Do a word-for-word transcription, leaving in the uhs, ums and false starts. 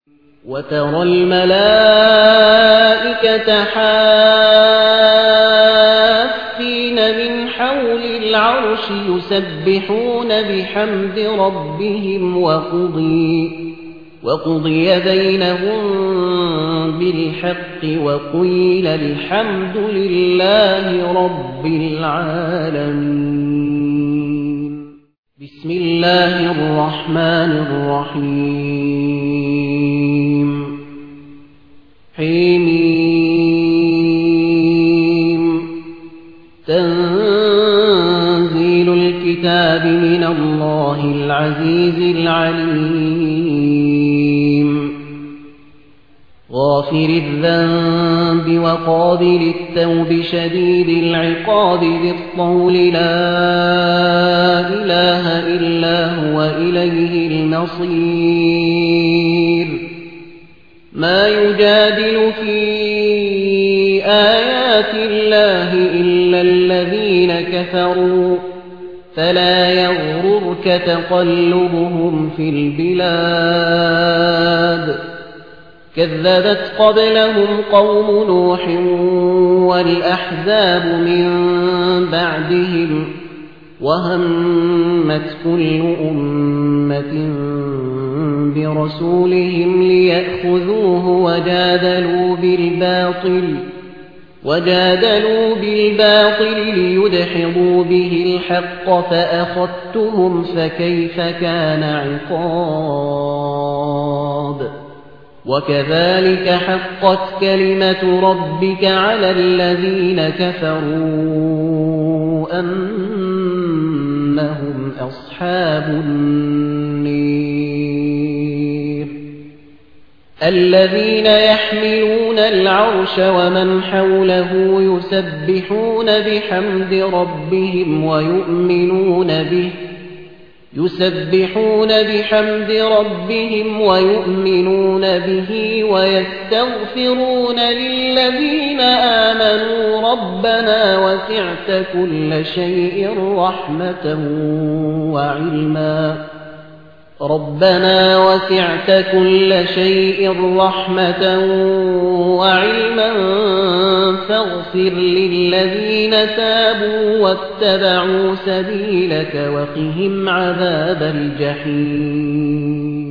وترى الملائكة حافين من حول العرش يسبحون بحمد ربهم وقضي, وقضي بينهم بالحق وقيل الحمد لله رب العالمين. بسم الله الرحمن الرحيم. حميم. تنزيل الكتاب من الله العزيز العليم. غافر الذنب وقابل التوب شديد العقاب ذي الطول لا إله إلا هو إليه المصير. ما يجادل في آيات الله إلا الذين كفروا فلا يغررك تقلبهم في البلاد. كذبت قبلهم قوم نوح والأحزاب من بعدهم وهمت كل أمة برسولهم ليأخذوه وجادلوا بالباطل وجادلوا بالباطل ليدحضوا به الحق فأخذتهم فكيف كان عقاب. وكذلك حقت كلمة ربك على الذين كفروا أنهم أصحاب النير. الذين يحملون العرش ومن حوله يسبحون بحمد ربهم ويؤمنون به يسبحون بحمد ربهم ويؤمنون به ويستغفرون للذين آمنوا ربنا وسعت كل شيء رحمة وعلما ربنا وسعت كل شيء رحمة وعلما فاغفر للذين تابوا واتبعوا سبيلك وقهم عذاب الجحيم.